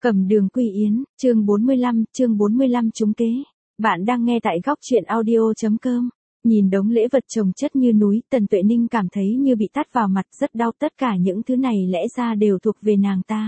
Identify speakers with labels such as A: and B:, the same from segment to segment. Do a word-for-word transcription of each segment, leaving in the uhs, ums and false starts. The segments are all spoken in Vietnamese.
A: Cẩm Đường Quy Yến, chương bốn mươi lăm, chương bốn mươi lăm trúng kế. Bạn đang nghe tại góc truyện audio chấm com. Nhìn đống lễ vật chồng chất như núi, Tần Tuệ Ninh cảm thấy như bị tát vào mặt, rất đau. Tất cả những thứ này lẽ ra đều thuộc về nàng ta.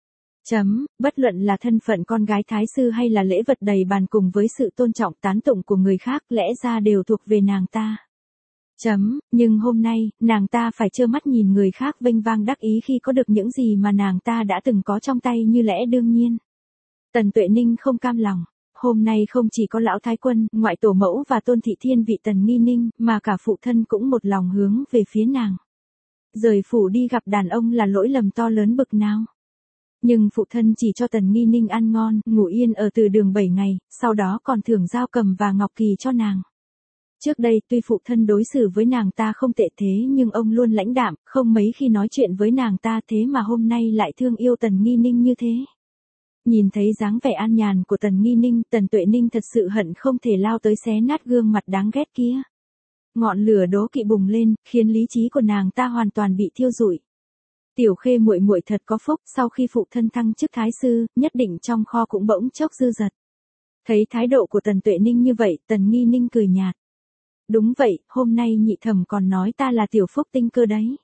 A: Chấm, bất luận là thân phận con gái thái sư hay là lễ vật đầy bàn cùng với sự tôn trọng tán tụng của người khác, lẽ ra đều thuộc về nàng ta. Chấm, nhưng hôm nay, nàng ta phải trơ mắt nhìn người khác vênh vang đắc ý khi có được những gì mà nàng ta đã từng có trong tay như lẽ đương nhiên. Tần Tuệ Ninh không cam lòng. Hôm nay không chỉ có lão thái quân, ngoại tổ mẫu và tôn thị thiên vị Tần Nghi Ninh, mà cả phụ thân cũng một lòng hướng về phía nàng. Rời phủ đi gặp đàn ông là lỗi lầm to lớn bực nào. Nhưng phụ thân chỉ cho Tần Nghi Ninh ăn ngon, ngủ yên ở từ đường bảy ngày, sau đó còn thưởng dao cầm và ngọc kỳ cho nàng. Trước đây tuy phụ thân đối xử với nàng ta không tệ thế nhưng ông luôn lãnh đạm, không mấy khi nói chuyện với nàng ta, thế mà hôm nay lại thương yêu Tần Nghi Ninh như thế. Nhìn thấy dáng vẻ an nhàn của Tần Nghi Ninh, Tần Tuệ Ninh thật sự hận không thể lao tới xé nát gương mặt đáng ghét kia. Ngọn lửa đố kỵ bùng lên, khiến lý trí của nàng ta hoàn toàn bị thiêu rụi. Tiểu Khê muội muội thật có phúc, sau khi phụ thân thăng chức thái sư, nhất định trong kho cũng bỗng chốc dư dật. Thấy thái độ của Tần Tuệ Ninh như vậy, Tần Nghi Ninh cười nhạt. Đúng vậy, hôm nay nhị thẩm còn nói ta là tiểu phúc tinh cơ đấy.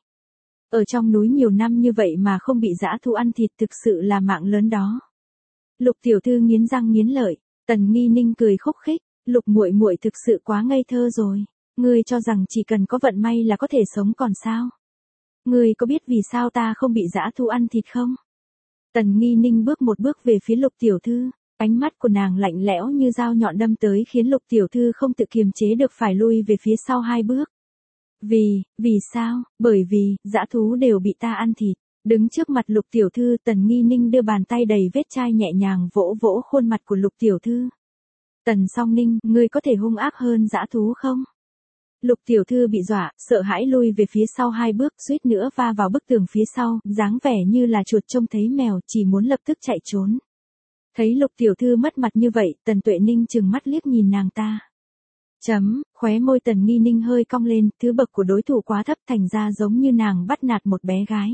A: Ở trong núi nhiều năm như vậy mà không bị dã thú ăn thịt, thực sự là mạng lớn đó. Lục tiểu thư nghiến răng nghiến lợi. Tần Nghi Ninh cười khúc khích. Lục muội muội thực sự quá ngây thơ rồi. Ngươi cho rằng chỉ cần có vận may là có thể sống còn sao? Ngươi có biết vì sao ta không bị dã thú ăn thịt không? Tần Nghi Ninh bước một bước về phía Lục tiểu thư. Ánh mắt của nàng lạnh lẽo như dao nhọn đâm tới khiến Lục tiểu thư không tự kiềm chế được phải lui về phía sau hai bước. Vì, vì sao? Bởi vì, dã thú đều bị ta ăn thịt. Đứng trước mặt Lục tiểu thư, Tần Nghi Ninh đưa bàn tay đầy vết chai nhẹ nhàng vỗ vỗ khuôn mặt của Lục tiểu thư. Tần Song Ninh, ngươi có thể hung ác hơn dã thú không? Lục tiểu thư bị dọa, sợ hãi lui về phía sau hai bước, suýt nữa va vào bức tường phía sau, dáng vẻ như là chuột trông thấy mèo, chỉ muốn lập tức chạy trốn. Thấy Lục tiểu thư mất mặt như vậy, Tần Tuệ Ninh trừng mắt liếc nhìn nàng ta. Chấm, khóe môi Tần Nghi Ninh hơi cong lên, thứ bậc của đối thủ quá thấp thành ra giống như nàng bắt nạt một bé gái.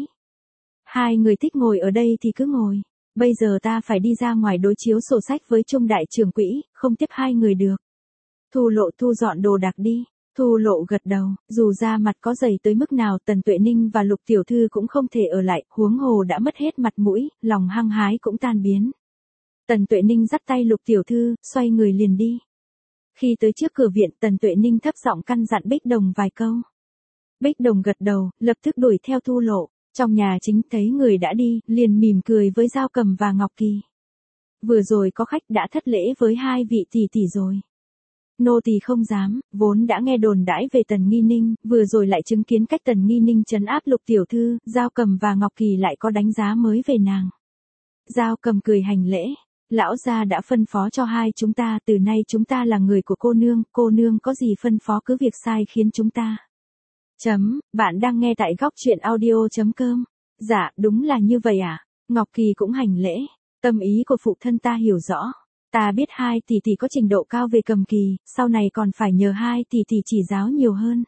A: Hai người thích ngồi ở đây thì cứ ngồi. Bây giờ ta phải đi ra ngoài đối chiếu sổ sách với Trung đại trưởng quỹ, không tiếp hai người được. Thu Lộ thu dọn đồ đạc đi. Thu Lộ gật đầu, dù da mặt có dày tới mức nào Tần Tuệ Ninh và Lục tiểu thư cũng không thể ở lại, huống hồ đã mất hết mặt mũi, lòng hăng hái cũng tan biến. Tần Tuệ Ninh dắt tay Lục tiểu thư, xoay người liền đi. Khi tới trước cửa viện, Tần Tuệ Ninh thấp giọng căn dặn Bích Đồng vài câu. Bích Đồng gật đầu, lập tức đuổi theo Thu Lộ. Trong nhà chính thấy người đã đi, liền mỉm cười với Dao Cầm và Ngọc Kỳ. Vừa rồi có khách đã thất lễ với hai vị tỷ tỷ rồi. Nô tỳ không dám, vốn đã nghe đồn đãi về Tần Nghi Ninh, vừa rồi lại chứng kiến cách Tần Nghi Ninh trấn áp Lục tiểu thư, Dao Cầm và Ngọc Kỳ lại có đánh giá mới về nàng. Dao Cầm cười hành lễ. Lão gia đã phân phó cho hai chúng ta, từ nay chúng ta là người của cô nương, cô nương có gì phân phó cứ việc sai khiến chúng ta. Chấm, bạn đang nghe tại góc truyện audio chấm com. Dạ, đúng là như vậy à? Ngọc Kỳ cũng hành lễ. Tâm ý của phụ thân ta hiểu rõ. Ta biết hai tỷ tỷ có trình độ cao về cầm kỳ, sau này còn phải nhờ hai tỷ tỷ chỉ giáo nhiều hơn.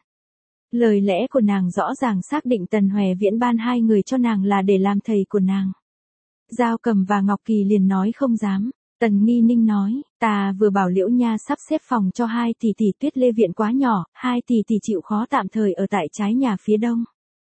A: Lời lẽ của nàng rõ ràng xác định Tần Hòe Viễn ban hai người cho nàng là để làm thầy của nàng. Dao Cầm và Ngọc Kỳ liền nói không dám. Tần Nghi Ninh nói, ta vừa bảo Liễu Nha sắp xếp phòng cho hai tỷ tỷ, Tuyết Lê viện quá nhỏ, hai tỷ tỷ chịu khó tạm thời ở tại trái nhà phía đông.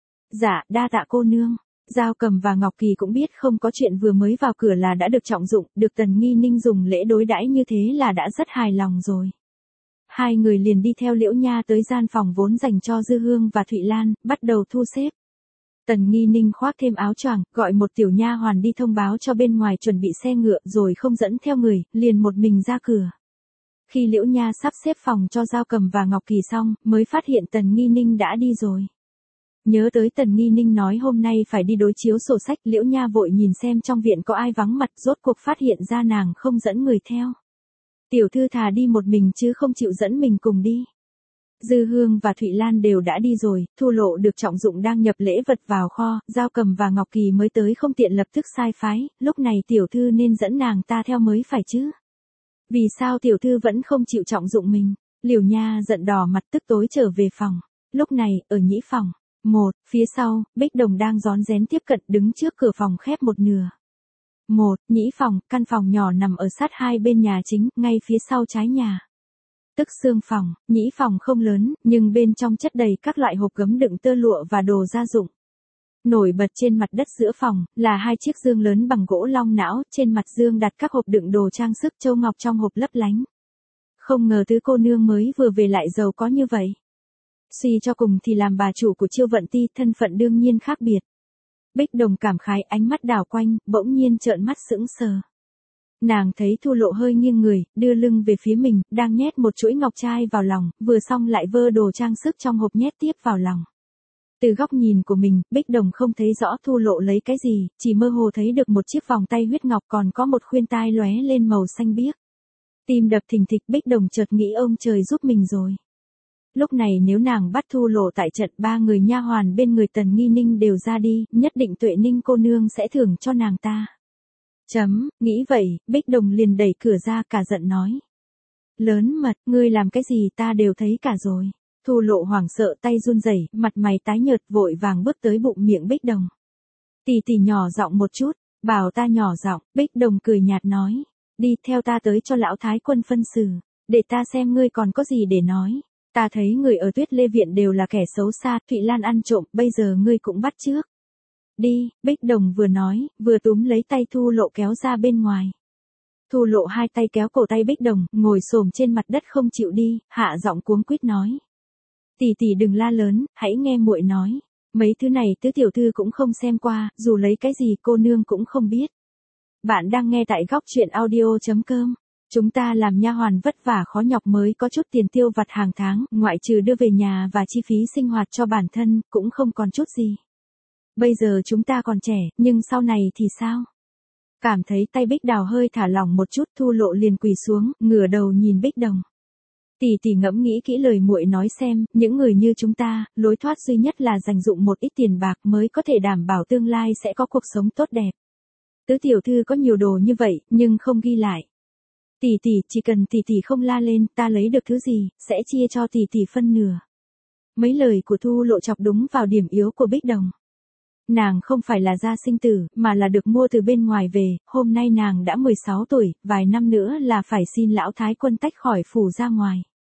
A: Dạ, đa tạ cô nương. Dao Cầm và Ngọc Kỳ cũng biết không có chuyện vừa mới vào cửa là đã được trọng dụng, được Tần Nghi Ninh dùng lễ đối đãi như thế là đã rất hài lòng rồi. Hai người liền đi theo Liễu Nha tới gian phòng vốn dành cho Dư Hương và Thụy Lan, bắt đầu thu xếp. Tần Nghi Ninh khoác thêm áo choàng, gọi một tiểu nha hoàn đi thông báo cho bên ngoài chuẩn bị xe ngựa rồi không dẫn theo người, liền một mình ra cửa. Khi Liễu Nha sắp xếp phòng cho Dao Cầm và Ngọc Kỳ xong, mới phát hiện Tần Nghi Ninh đã đi rồi. Nhớ tới Tần Nghi Ninh nói hôm nay phải đi đối chiếu sổ sách, Liễu Nha vội nhìn xem trong viện có ai vắng mặt, rốt cuộc phát hiện ra nàng không dẫn người theo. Tiểu thư thà đi một mình chứ không chịu dẫn mình cùng đi. Dư Hương và Thụy Lan đều đã đi rồi, Thu Lộ được trọng dụng đang nhập lễ vật vào kho, Dao Cầm và Ngọc Kỳ mới tới không tiện lập tức sai phái, lúc này tiểu thư nên dẫn nàng ta theo mới phải chứ. Vì sao tiểu thư vẫn không chịu trọng dụng mình? Liễu Nha giận đỏ mặt tức tối trở về phòng. Lúc này, ở nhĩ phòng, một, phía sau, Bích Đồng đang rón rén tiếp cận đứng trước cửa phòng khép một nửa. một, nhĩ phòng, căn phòng nhỏ nằm ở sát hai bên nhà chính, ngay phía sau trái nhà. Tức xương phòng, nhĩ phòng không lớn, nhưng bên trong chất đầy các loại hộp gấm đựng tơ lụa và đồ gia dụng. Nổi bật trên mặt đất giữa phòng, là hai chiếc dương lớn bằng gỗ long não, trên mặt dương đặt các hộp đựng đồ trang sức châu ngọc trong hộp lấp lánh. Không ngờ tứ cô nương mới vừa về lại giàu có như vậy. Suy cho cùng thì làm bà chủ của Chiêu Vận Ti, thân phận đương nhiên khác biệt. Bích Đồng cảm khái, ánh mắt đảo quanh, bỗng nhiên trợn mắt sững sờ. Nàng thấy Thu Lộ hơi nghiêng người, đưa lưng về phía mình, đang nhét một chuỗi ngọc trai vào lòng, vừa xong lại vơ đồ trang sức trong hộp nhét tiếp vào lòng. Từ góc nhìn của mình, Bích Đồng không thấy rõ Thu Lộ lấy cái gì, chỉ mơ hồ thấy được một chiếc vòng tay huyết ngọc, còn có một khuyên tai lóe lên màu xanh biếc. Tim đập thình thịch, Bích Đồng chợt nghĩ ông trời giúp mình rồi. Lúc này nếu nàng bắt Thu Lộ tại trận, ba người nha hoàn bên người Tần Nghi Ninh đều ra đi, nhất định Tuệ Ninh cô nương sẽ thưởng cho nàng ta. Chấm, nghĩ vậy, Bích Đồng liền đẩy cửa ra, cả giận nói. Lớn mật, ngươi làm cái gì ta đều thấy cả rồi. Thu Lộ hoảng sợ, tay run rẩy, mặt mày tái nhợt, vội vàng bước tới bụng miệng Bích Đồng. Tỷ tỷ nhỏ giọng một chút, bảo ta nhỏ giọng. Bích Đồng cười nhạt nói. Đi theo ta tới cho lão thái quân phân xử, để ta xem ngươi còn có gì để nói. Ta thấy người ở Tuyết Lê Viện đều là kẻ xấu xa, Thụy Lan ăn trộm, bây giờ ngươi cũng bắt chước. Đi, Bích Đồng vừa nói, vừa túm lấy tay Thu Lộ kéo ra bên ngoài. Thu Lộ hai tay kéo cổ tay Bích Đồng, ngồi xổm trên mặt đất không chịu đi, hạ giọng cuống quýt nói. Tỷ tỷ đừng la lớn, hãy nghe muội nói. Mấy thứ này tứ tiểu thư cũng không xem qua, dù lấy cái gì cô nương cũng không biết. Bạn đang nghe tại góc truyện audio chấm com. Chúng ta làm nha hoàn vất vả khó nhọc mới có chút tiền tiêu vặt hàng tháng, ngoại trừ đưa về nhà và chi phí sinh hoạt cho bản thân, cũng không còn chút gì. Bây giờ chúng ta còn trẻ, nhưng sau này thì sao? Cảm thấy tay Bích Đào hơi thả lỏng một chút, Thu Lộ liền quỳ xuống, ngửa đầu nhìn Bích Đồng. Tỷ tỷ ngẫm nghĩ kỹ lời muội nói xem, những người như chúng ta, lối thoát duy nhất là dành dụm một ít tiền bạc mới có thể đảm bảo tương lai sẽ có cuộc sống tốt đẹp. Tứ tiểu thư có nhiều đồ như vậy, nhưng không ghi lại. Tỷ tỷ, chỉ cần tỷ tỷ không la lên, ta lấy được thứ gì, sẽ chia cho tỷ tỷ phân nửa. Mấy lời của Thu Lộ chọc đúng vào điểm yếu của Bích Đồng. Nàng không phải là gia sinh tử, mà là được mua từ bên ngoài về, hôm nay nàng đã mười sáu tuổi, vài năm nữa là phải xin lão thái quân tách khỏi phủ ra ngoài.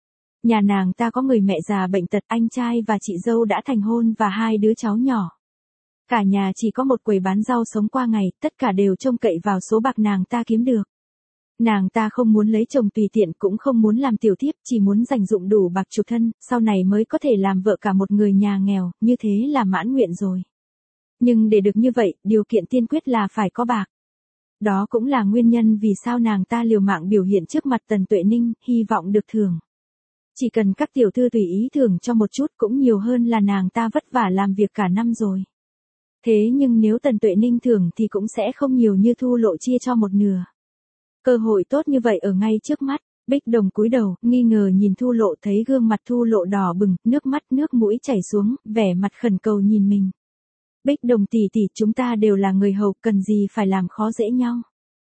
A: Nhà nàng ta có người mẹ già bệnh tật, anh trai và chị dâu đã thành hôn và hai đứa cháu nhỏ. Cả nhà chỉ có một quầy bán rau sống qua ngày, tất cả đều trông cậy vào số bạc nàng ta kiếm được. Nàng ta không muốn lấy chồng tùy tiện, cũng không muốn làm tiểu thiếp, chỉ muốn dành dụm đủ bạc chuộc thân, sau này mới có thể làm vợ cả một người nhà nghèo, như thế là mãn nguyện rồi. Nhưng để được như vậy, điều kiện tiên quyết là phải có bạc. Đó cũng là nguyên nhân vì sao nàng ta liều mạng biểu hiện trước mặt Tần Tuệ Ninh, hy vọng được thưởng. Chỉ cần các tiểu thư tùy ý thưởng cho một chút cũng nhiều hơn là nàng ta vất vả làm việc cả năm rồi. Thế nhưng nếu Tần Tuệ Ninh thưởng thì cũng sẽ không nhiều như Thu Lộ chia cho một nửa. Cơ hội tốt như vậy ở ngay trước mắt, Bích Đồng cúi đầu, nghi ngờ nhìn Thu Lộ, thấy gương mặt Thu Lộ đỏ bừng, nước mắt nước mũi chảy xuống, vẻ mặt khẩn cầu nhìn mình. Bích Đồng tỷ tỷ, chúng ta đều là người hầu, cần gì phải làm khó dễ nhau.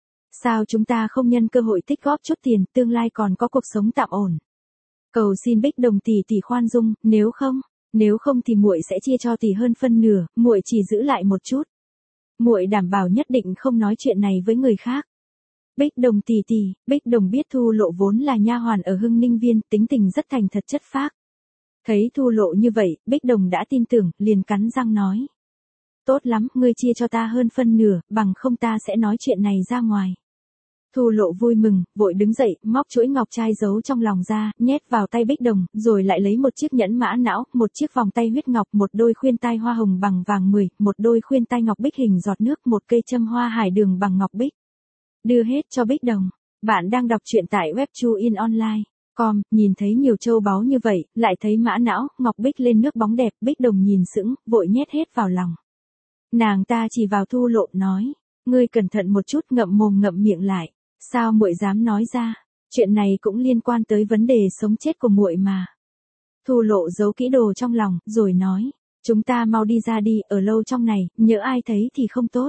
A: Sao chúng ta không nhân cơ hội tích góp chút tiền, tương lai còn có cuộc sống tạm ổn. Cầu xin Bích Đồng tỷ tỷ khoan dung, nếu không, nếu không thì muội sẽ chia cho tỷ hơn phân nửa, muội chỉ giữ lại một chút. Muội đảm bảo nhất định không nói chuyện này với người khác. Bích Đồng tỷ tỷ, Bích Đồng biết Thu Lộ vốn là nha hoàn ở Hưng Ninh Viên, tính tình rất thành thật chất phác. Thấy Thu Lộ như vậy, Bích Đồng đã tin tưởng, liền cắn răng nói. Tốt lắm, ngươi chia cho ta hơn phân nửa, bằng không ta sẽ nói chuyện này ra ngoài. Thu Lộ vui mừng, vội đứng dậy, móc chuỗi ngọc trai giấu trong lòng ra, nhét vào tay Bích Đồng, rồi lại lấy một chiếc nhẫn mã não, một chiếc vòng tay huyết ngọc, một đôi khuyên tai hoa hồng bằng vàng mười, một đôi khuyên tai ngọc bích hình giọt nước, một cây châm hoa hải đường bằng ngọc bích. Đưa hết cho Bích Đồng. Bạn đang đọc truyện tại web chu in online chấm com, nhìn thấy nhiều châu báu như vậy, lại thấy mã não, ngọc bích lên nước bóng đẹp, Bích Đồng nhìn sững, vội nhét hết vào lòng. Nàng ta chỉ vào Thu Lộ nói, ngươi cẩn thận một chút, ngậm mồm ngậm miệng lại, sao muội dám nói ra, chuyện này cũng liên quan tới vấn đề sống chết của muội mà. Thu Lộ giấu kỹ đồ trong lòng, rồi nói, chúng ta mau đi ra đi, ở lâu trong này, nhỡ ai thấy thì không tốt.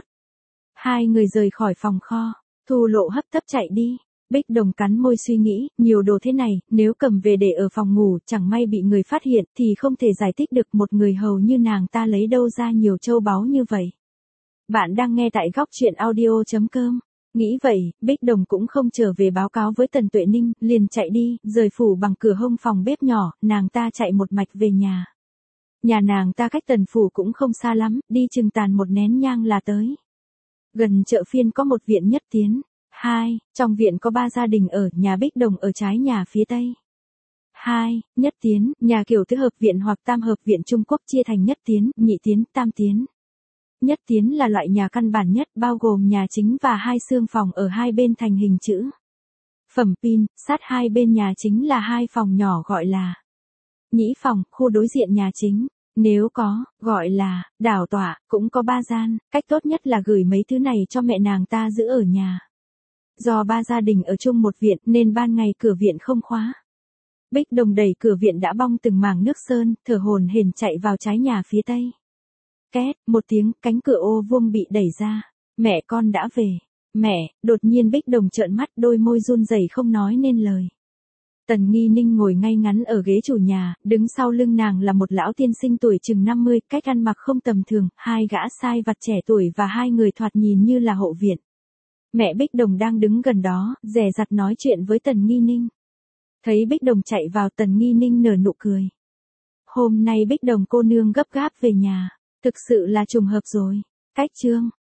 A: Hai người rời khỏi phòng kho, Thu Lộ hấp tấp chạy đi. Bích Đồng cắn môi suy nghĩ, nhiều đồ thế này, nếu cầm về để ở phòng ngủ, chẳng may bị người phát hiện, thì không thể giải thích được, một người hầu như nàng ta lấy đâu ra nhiều châu báu như vậy. Bạn đang nghe tại góc chuyện audio chấm com. Nghĩ vậy, Bích Đồng cũng không trở về báo cáo với Tần Tuệ Ninh, liền chạy đi, rời phủ bằng cửa hông phòng bếp nhỏ, nàng ta chạy một mạch về nhà. Nhà nàng ta cách Tần phủ cũng không xa lắm, đi chừng tàn một nén nhang là tới. Gần chợ phiên có một viện Nhất Tiến. Hai, trong viện có ba gia đình ở, nhà Bích Đồng ở trái nhà phía tây. Hai, Nhất Tiến, nhà kiểu tứ hợp viện hoặc tam hợp viện Trung Quốc chia thành Nhất Tiến, Nhị Tiến, Tam Tiến. Nhất Tiến là loại nhà căn bản nhất, bao gồm nhà chính và hai xương phòng ở hai bên thành hình chữ phẩm pin, sát hai bên nhà chính là hai phòng nhỏ gọi là nhĩ phòng, khu đối diện nhà chính. Nếu có, gọi là đảo tọa, cũng có ba gian, cách tốt nhất là gửi mấy thứ này cho mẹ nàng ta giữ ở nhà. Do ba gia đình ở chung một viện nên ban ngày cửa viện không khóa. Bích Đồng đẩy cửa viện đã bong từng mảng nước sơn, thở hổn hển chạy vào trái nhà phía tây. Két, một tiếng, cánh cửa ô vuông bị đẩy ra. Mẹ con đã về. Mẹ, đột nhiên Bích Đồng trợn mắt, đôi môi run rẩy không nói nên lời. Tần Nghi Ninh ngồi ngay ngắn ở ghế chủ nhà, đứng sau lưng nàng là một lão tiên sinh tuổi chừng năm mươi, cách ăn mặc không tầm thường, hai gã sai vặt trẻ tuổi và hai người thoạt nhìn như là hộ viện. Mẹ Bích Đồng đang đứng gần đó, dè dặt nói chuyện với Tần Nghi Ninh. Thấy Bích Đồng chạy vào, Tần Nghi Ninh nở nụ cười. Hôm nay Bích Đồng cô nương gấp gáp về nhà. Thực sự là trùng hợp rồi. Cách chương.